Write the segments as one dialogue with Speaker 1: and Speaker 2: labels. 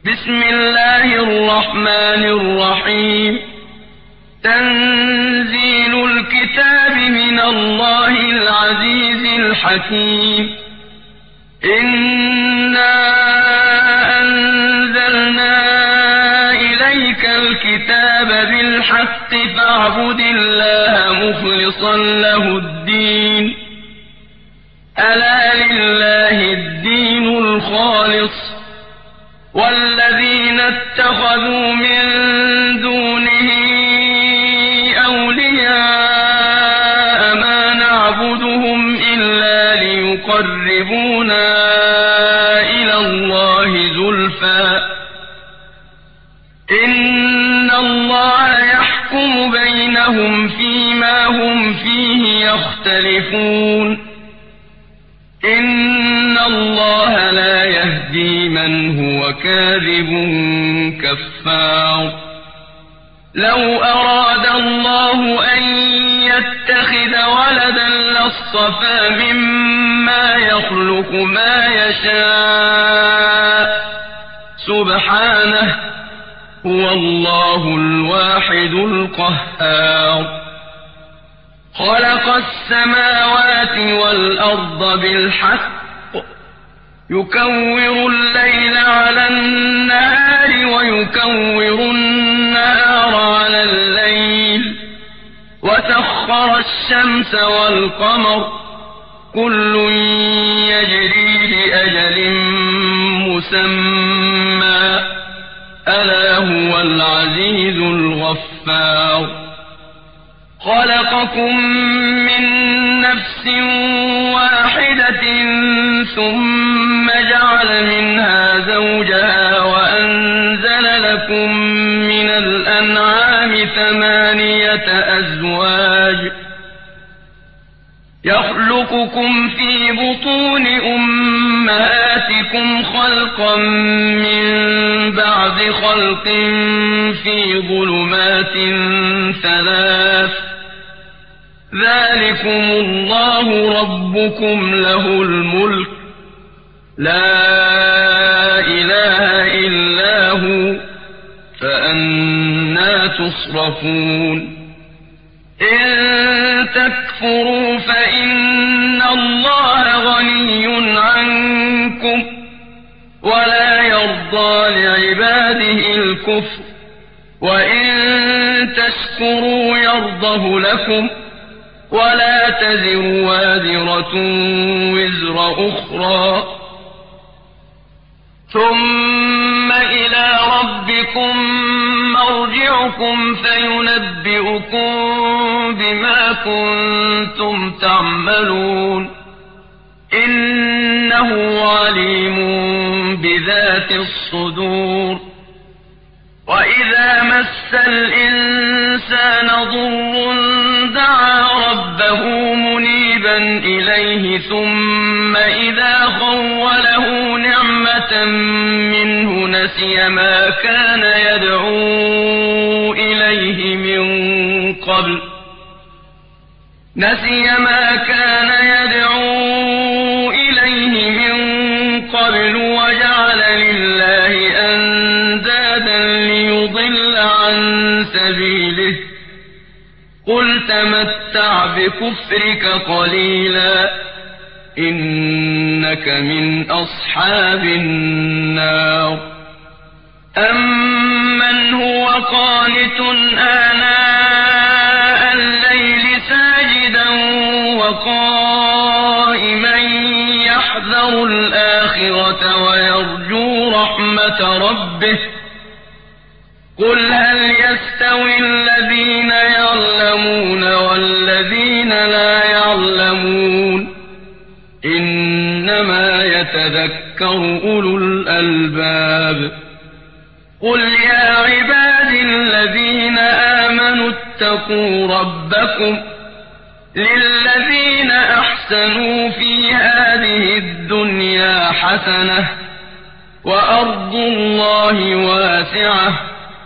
Speaker 1: بسم الله الرحمن الرحيم تنزيل الكتاب من الله العزيز الحكيم إنا أنزلنا إليك الكتاب بالحق فاعبد الله مخلصا له الدين ألا لله الدين الخالص والذين اتخذوا من دونه أولياء ما نعبدهم إلا ليقربونا إلى الله زلفى إن الله يحكم بينهم فيما هم فيه يختلفون إن الله لا يهدي من هو كاذب كفار لو أراد الله أن يتخذ ولدا لاصطفى مما يخلق ما يشاء سبحانه هو الله الواحد القهار خلق السماوات والأرض بالحق يكور الليل على النهار ويكور النهار على الليل وسخر الشمس والقمر كل يجري لأجل مسمى ألا هو العزيز الغفار خلقكم من نفس واحدة ثم جعل منها زوجها وأنزل لكم من الأنعام 8 أزواج يخلقكم في بطون أمهاتكم خلقا من بعد خلق في ظلمات 3 ذلكم الله ربكم له الملك لا إله إلا هو فأنى تصرفون إن تكفروا فإن الله غني عنكم ولا يرضى لعباده الكفر وإن تشكروا يرضه لكم ولا تزر وازرة وزر أخرى ثم إلى ربكم مرجعكم فينبئكم بما كنتم تعملون إنه عليم بذات الصدور وإذا مس الإنسان ضر دعا ربه منيبا إليه ثم إذا خوله نعمة منه نسي ما كان يدعو إليه من قبل وجعل لله أندادا ليضل عن سبيله قل تمتع بكفرك قليلا إنك من أصحاب النار أمن هو قانت آناء الليل ساجدا وقائما يحذر الآخرة ويرجو رحمة ربه قل هل يستوي الذين يعلمون والذين لا يعلمون إنما يتذكر أولو الألباب قل يا عبادي الذين آمنوا اتقوا ربكم للذين أحسنوا في هذه الدنيا حسنة وأرض الله واسعة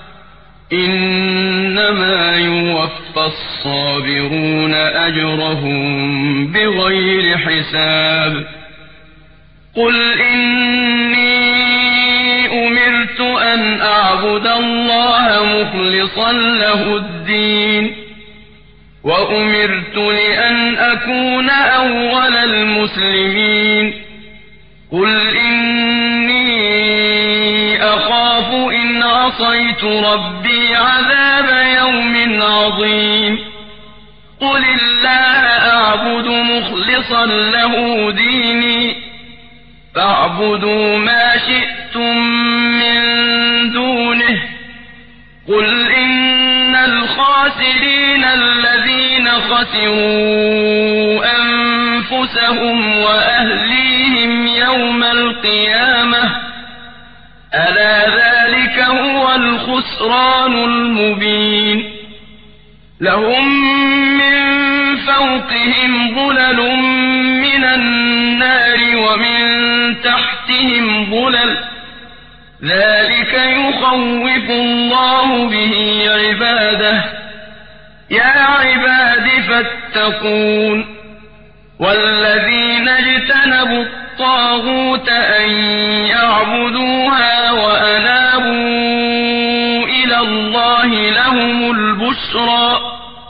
Speaker 1: إنما يوفى الصابرون أجرهم بغير حساب قل إني أمرت أن أعبد الله مخلصا له الدين وأمرت لأن أكون أول المسلمين قل إني أخاف إن عصيت ربي عذاب يوم عظيم قل الله أعبد مخلصا له ديني فاعبدوا ما شئتم من دونه قل إن الخاسرين الذين خسروا أنفسهم وأهليهم يوم القيامة ألا ذلك هو الخسران المبين لهم من فوقهم ظلل من النار ومن تحتهم ظلل ذلك يخوف الله به عباده يا عباد فاتقون والذين اجتنبوا الطاغوت أن يعبدوها وأنابوا إلى الله لهم البشرى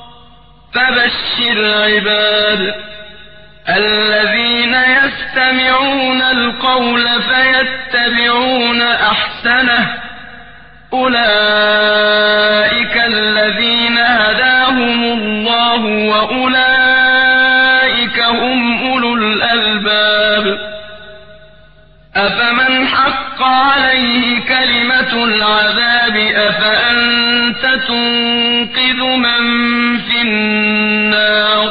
Speaker 1: فبشر عباد الذين يستمعون القول فيتبعون أحسنه أولئك الذين هداهم الله وأولئك هم أولو الألباب أفمن حق عليه كلمة العذاب أفأنت تنقذ من في النار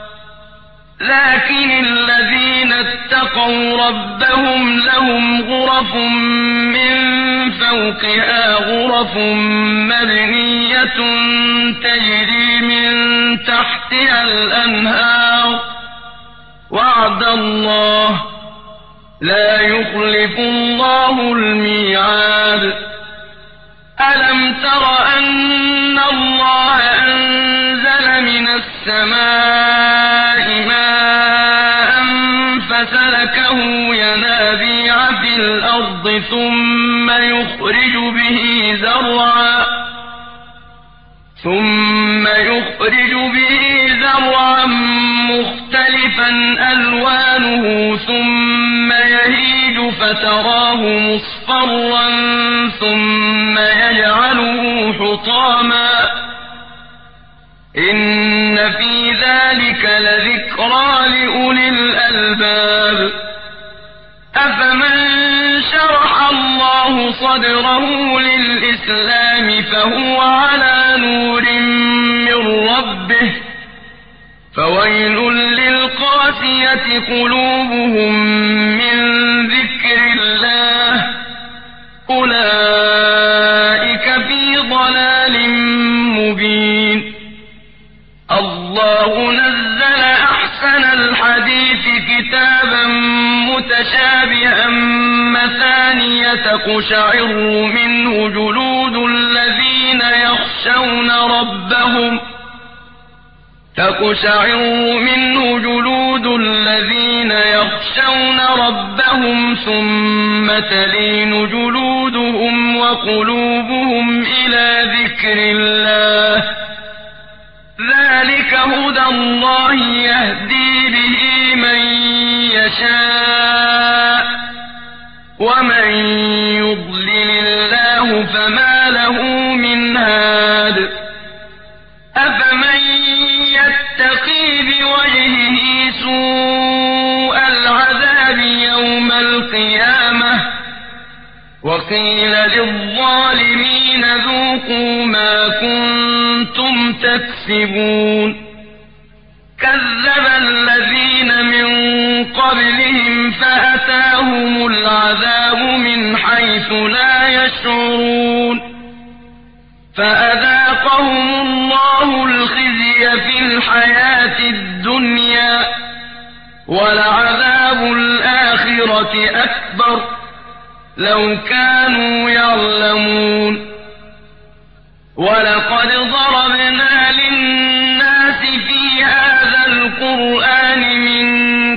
Speaker 1: لكن الذين اتقوا ربهم لهم غرف من فوقها غرف مبنية تجري من تحتها الأنهار وعد الله لا يخلف الله الميعاد ألم تر أن الله أنزل من السماء ماء فسلكه ينابيع في الأرض ثم يخرج به زرعا مختلفا ألوانه ثم يهيج فتراه مصفرا ثم يجعله حطاما إن في ذلك لذكرى لأولي الألباب أفمن شرح الله صدره للإسلام فهو على نور من ربه فويل للقاسية قلوبهم من ذكر الله أولئك في ضلال مبين الله نزل أحسن الحديث كتابا متشابها مثانية تقشعر منه جلود الذين يخشون ربهم ثم تلين جلودهم وقلوبهم إلى ذكر الله ذلك هدى الله يهدي به من يشاء ومن يضلل الله فما له من هاد أفمن يتقي بوجهه سوء العذاب يوم القيامة وقيل للظالمين ذوقوا ما كنتم تكسبون كذب الذين من قبلهم فأتاهم العذاب من حيث لا يشعرون فأذاقهم الله الخزي في الحياة الدنيا ولعذاب الآخرة أكبر لو كانوا يعلمون ولقد ضربنا للناس في هذا القرآن من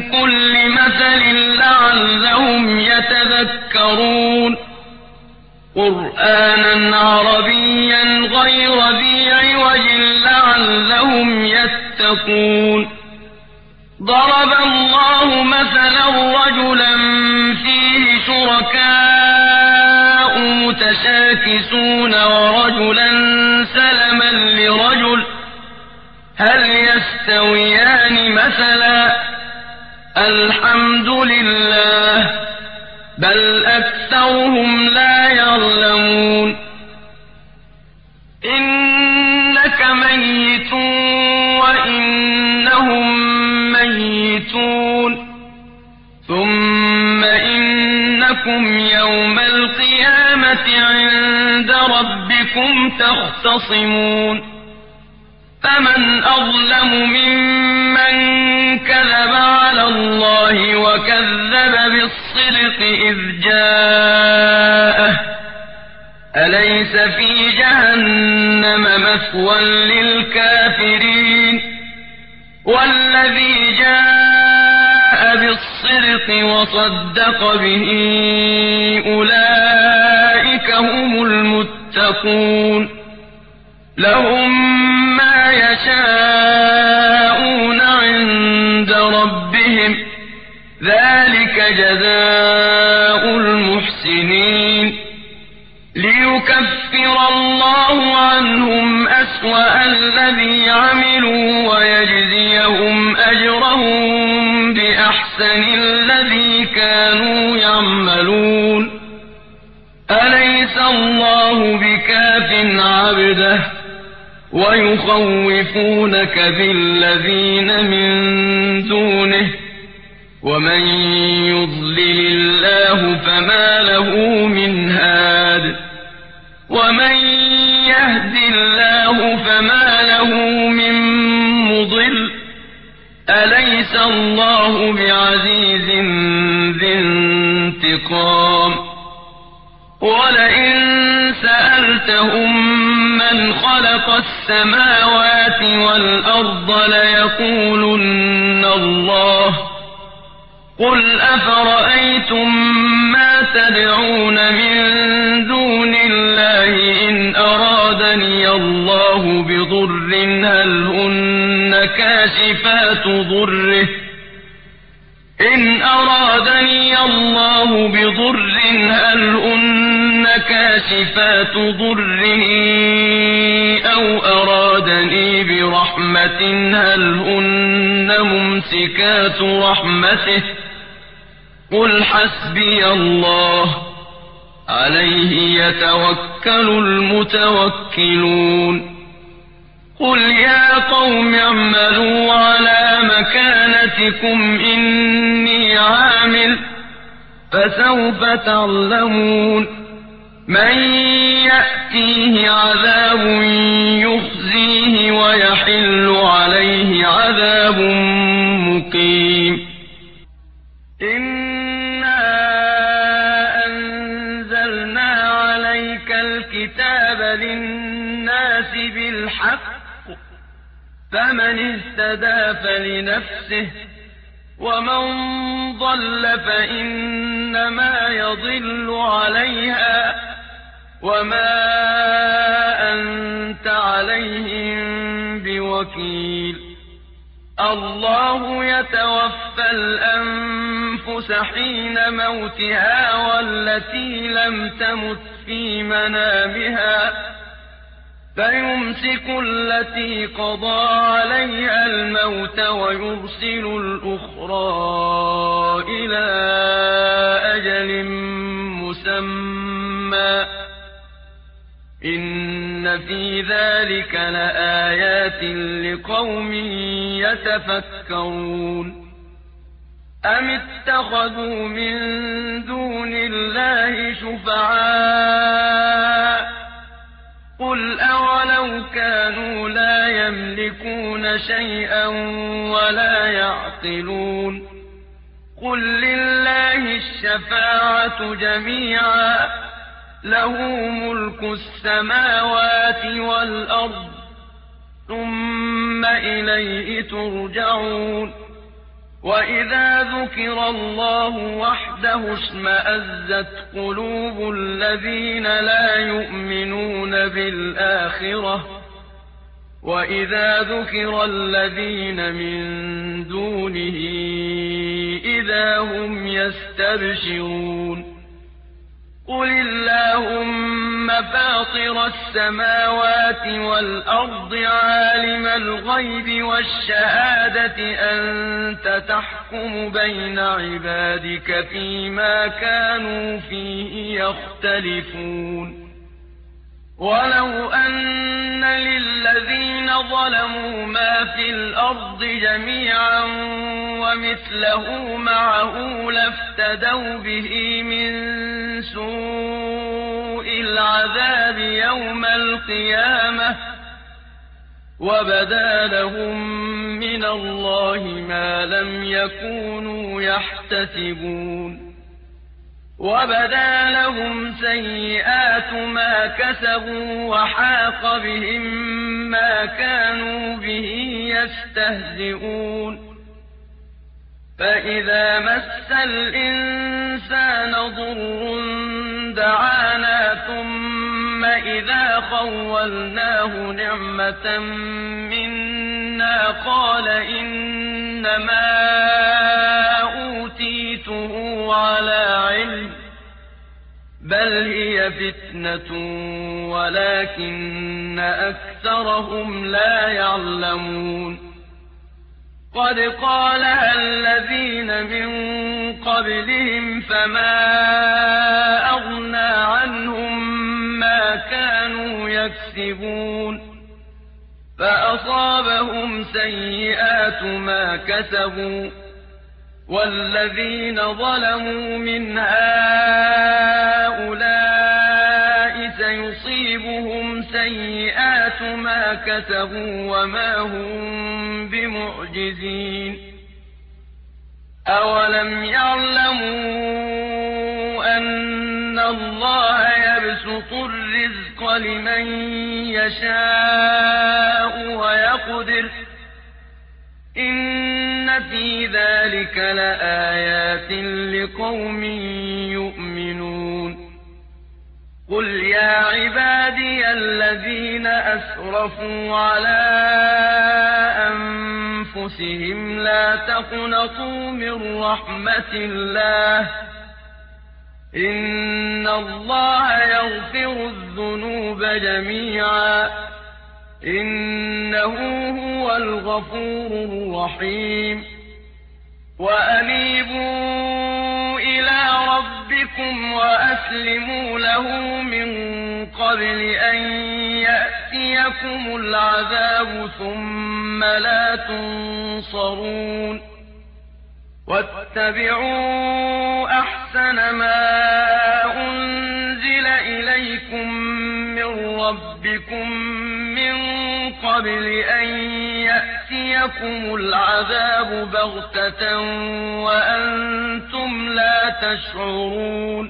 Speaker 1: كل مثل لعلهم يتذكرون قرآنا عربيا غير ذي عوج لعلهم يتقون ضرب الله مثلا رجلا فيه شركاء متشاكسون ورجلا سلما لرجل هل يستويان مثلا الحمد لله بل أكثرهم لا يعلمون إنك ميت وإنهم ميتون ثم إنكم يوم القيامة عند ربكم تختصمون فمن أظلم ممن كذب على الله وكذب بالصدق إذ جاءه أليس في جهنم مثوى للكافرين والذي جاء بالصدق وصدق به أولئك هم المتقون لهم ما يشاءون عند ربهم ذلك جزاء المحسنين ليكفر الله عنهم أسوأ الذي عملوا ويجزيهم أجرهم بأحسن الذي كانوا يعملون أليس الله بكاف عبده ويخوفونك بالذين من دونه ومن يضلل الله فما له من هاد ومن يهد الله فما له من مضل أليس الله بعزيز ذي انتقام ولئن سألتهم من خلق السماوات والأرض ليقولن الله قل أفرأيتم ما تدعون من دون الله إن أرادني الله بضر هل هن كاشفات ضره إن أرادني الله بضر هل هن كاشفات ضره أو أرادني برحمة هل هن ممسكات رحمته قل حسبي الله عليه يتوكل المتوكلون قل يا قوم اعملوا على مكانتكم إني عامل فسوف تعلمون من يأتيه عذاب يخزيه ويحل عليه عذاب مقيم إنا أنزلنا عليك الكتاب للناس بالحق فمن اهتدى فلنفسه ومن ضل فإنما يضل عليها وما أنت عليهم بوكيل الله يتوفى الأنفس حين موتها والتي لم تمت في منامها فيمسك التي قضى عليها الموت ويرسل الأخرى إلى أجل مسمى إن في ذلك لآيات لقوم يتفكرون أم اتخذوا من دون الله شفعاء قل أولو كانوا لا يملكون شيئا ولا يعقلون قل لله الشفاعة جميعا له ملك السماوات والأرض ثم إليه ترجعون وَإِذَا ذُكِرَ اللَّهُ وَحْدَهُ اشْمَأَزَّتْ قُلُوبُ الَّذِينَ لَا يُؤْمِنُونَ بِالْآخِرَةِ وَإِذَا ذُكِرَ الَّذِينَ مِن دُونِهِ إِذَا هُمْ يَسْتَبْشِرُونَ قُلِ اللَّهُمَّ فَاطِرَ السَّمَاوَاتِ وَالْأَرْضِ عَالِمَ الْغَيْبِ وَالشَّهَادَةِ أَنتَ تَحْكُمُ بَيْنَ عِبَادِكَ فِيمَا كَانُوا فِيهِ يَخْتَلِفُونَ وَلَوْ أَنَّ لِلَّذِينَ ظَلَمُوا مَا فِي الْأَرْضِ جَمِيعًا وَمِثْلَهُ مَعَهُ لَافْتَدَوْا بِهِ مِن سُوءِ الْعَذَابِ يَوْمَ الْقِيَامَةِ وَبَدَا لَهُم مِّنَ اللَّهِ مَا لَمْ يَكُونُوا يَحْتَسِبُونَ وَبَدَا لَهُمْ سَيِّئَاتُ مَا كَسَبُوا وَحَاقَ بِهِم مَّا كَانُوا بِهِ يَسْتَهْزِئُونَ فَإِذَا مَسَّ الْإِنسَانَ ضُرٌّ دَعَانَا ثُمَّ إِذَا خَوَّلْنَاهُ نِعْمَةً مِّنَّا قَالَ إِنَّمَا أُوتِيتُهُ عَلَىٰ عِلْمٍ ۚ بَلْ هِيَ فِتْنَةٌ وَلَٰكِنَّ أَكْثَرَهُمْ لَا يَعْلَمُونَ قَدْ قَالَهَا الَّذِينَ مِن قَبْلِهِمْ فَمَا أَغْنَىٰ عَنْهُم مَّا كَانُوا يَكْسِبُونَ فَأَصَابَهُمْ سَيِّئَاتُ مَا كَسَبُوا ۚ وَالَّذِينَ ظَلَمُوا مِنْ هَٰؤُلَاءِ سَيُصِيبُهُمْ سَيِّئَاتُ مَا كَسَبُوا وَمَا هُم بِمُعْجِزِينَ أَوَلَمْ يَعْلَمُوا أَنَّ اللَّهَ يَبْسُطُ الرِّزْقَ لِمَن يَشَاءُ وَيَقْدِرُ ۚ إِنَّ فِي ذَٰلِكَ لَآيَاتٍ لِّقَوْمٍ يُؤْمِنُونَ قُلْ يَا عِبَادِيَ الَّذِينَ أَسْرَفُوا عَلَىٰ أَنفُسِهِمْ لَا تَقْنَطُوا مِن رَّحْمَةِ اللَّهِ ۚ إِنَّ اللَّهَ يَغْفِرُ الذُّنُوبَ جَمِيعًا ۚ إِنَّهُ هُوَ الْغَفُورُ الرَّحِيمُ وَأَنِيبُوا إِلَىٰ رَبِّكُمْ وَأَسْلِمُوا لَهُ مِن قَبْلِ أَن يَأْتِيَكُمُ الْعَذَابُ ثُمَّ لَا تُنصَرُونَ وَاتَّبِعُوا أَحْسَنَ مَا أُنزِلَ إِلَيْكُم مِّن رَّبِّكُم مِّن قَبْلِ أَن يَأْتِيَكُمُ الْعَذَابُ بَغْتَةً وَأَنتُمْ لَا تَشْعُرُونَ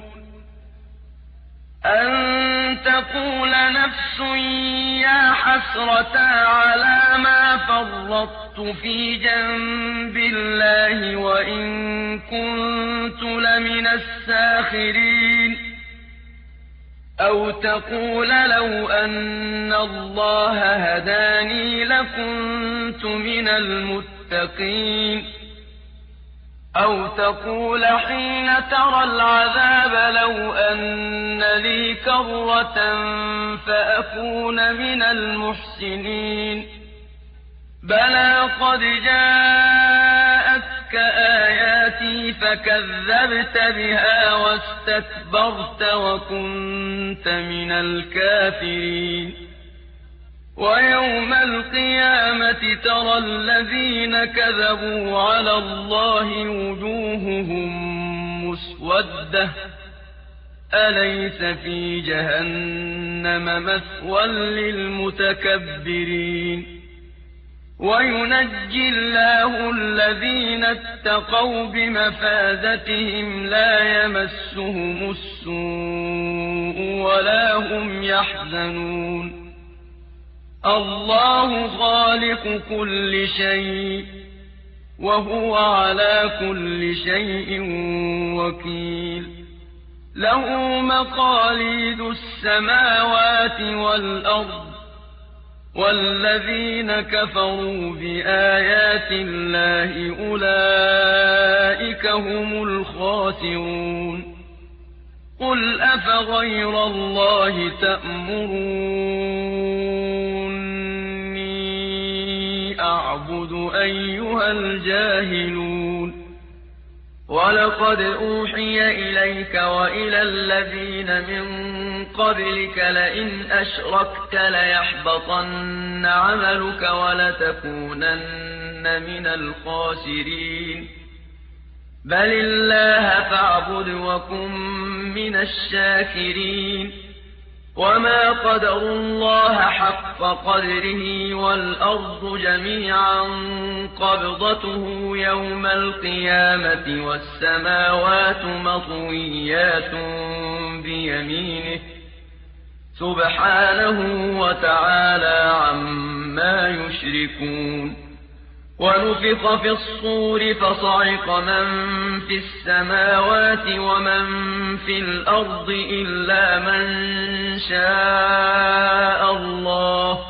Speaker 1: أَن تَقُولَ نَفْسٌ يَا حَسْرَتَا عَلَىٰ مَا فَرَّطتُ فِي جَنبِ اللَّهِ وَإِن كُنتُ لَمِنَ السَّاخِرِينَ أَوْ تَقُولَ لَوْ أَنَّ اللَّهَ هَدَانِي لَكُنتُ مِنَ الْمُتَّقِينَ أَوْ تَقُولَ حِينَ تَرَى الْعَذَابَ لَوْ أَنَّ لِي كَرَّةً فَأَكُونَ مِنَ الْمُحْسِنِينَ بَلَىٰ قَدْ جَاءَتْكَ آيَاتِي فَكَذَّبْتَ بِهَا وَاسْتَكْبَرْتَ وَكُنتَ مِنَ الْكَافِرِينَ وَيَوْمَ الْقِيَامَةِ تَرَى الَّذِينَ كَذَبُوا عَلَى اللَّهِ وُجُوهُهُم مُّسْوَدَّةٌ أَلَيْسَ فِي جَهَنَّمَ مَثْوًى لِّلْمُتَكَبِّرِينَ وَيُنَجِّي اللَّهُ الَّذِينَ اتَّقَوْا بِمَفَازَتِهِمْ لَا يَمَسُّهُمُ السُّوءُ وَلَا هُمْ يَحْزَنُونَ اللَّهُ خَالِقُ كُلِّ شَيْءٍ وهو على كل شيء وكيل له مقاليد السماوات والأرض والذين كفروا بآيات الله أولئك هم الخاسرون قل أفغير الله تأمروني أعبد أيها الجاهلون ولقد أوحي إليك وإلى الذين من قبلك لئن أشركت ليحبطن عملك ولتكونن من الخاسرين بل الله فاعبد وكن من الشاكرين وما قدروا الله حق قدره والأرض جميعا قبضته يوم القيامة والسماوات مطويات بيمينه سبحانه وتعالى عما يشركون ونفخ في الصور فصعق من في السماوات ومن في الأرض إلا من شاء الله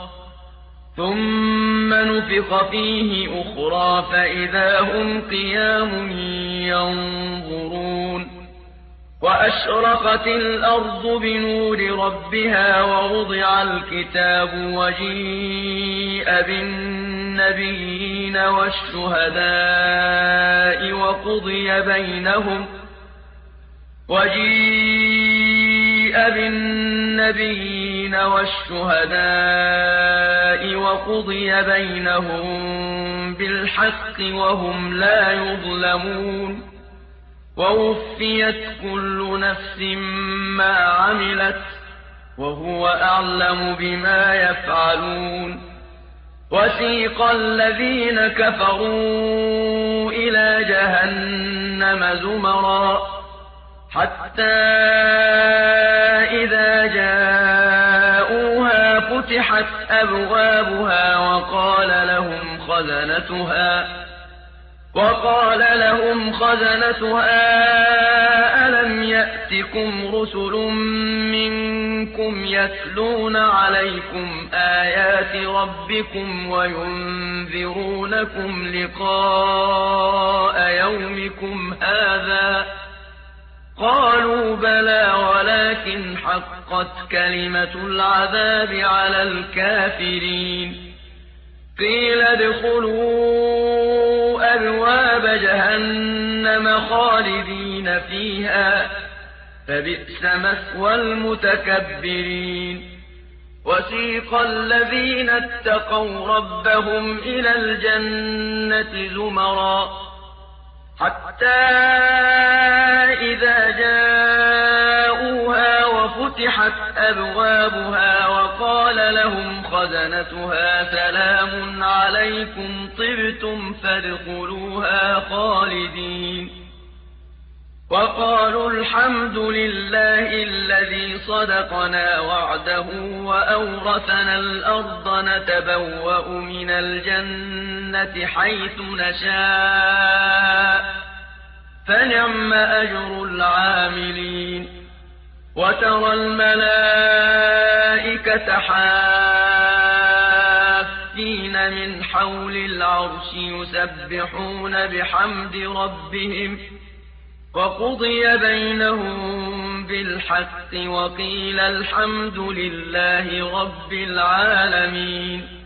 Speaker 1: ثم نفخ فيه أخرى فإذا هم قيام ينظرون وأشرقت الأرض بنور ربها ووضع الكتاب وجيء بالنبيين والشهداء وقضي بينهم بالحق وهم لا يظلمون ووفيت كل نفس ما عملت وهو أعلم بما يفعلون وسيق الذين كفروا إلى جهنم زمرا حتى إذا جاءوها فتحت أبوابها وقال لهم خزنتها ألم يأتكم رسل منكم يتلون عليكم آيات ربكم وينذرونكم لقاء يومكم هذا قالوا بلى ولكن حقت كلمة العذاب على الكافرين قيل ادخلوا أبواب جهنم خالدين فيها فبئس مثوى المتكبرين وسيق الذين اتقوا ربهم إلى الجنة زمرا حتى إذا جاءوها وفتحت أبوابها وقال لهم خزنتها سلام عليكم طبتم فادخلوها خالدين وقالوا الحمد لله الذي صدقنا وعده وأورثنا الأرض نتبوأ من الجنة حيث نشاء فنعم أجر العاملين وترى الملائكة حافين من حول العرش يسبحون بحمد ربهم وقضي بينهم بالحق وقيل الحمد لله رب العالمين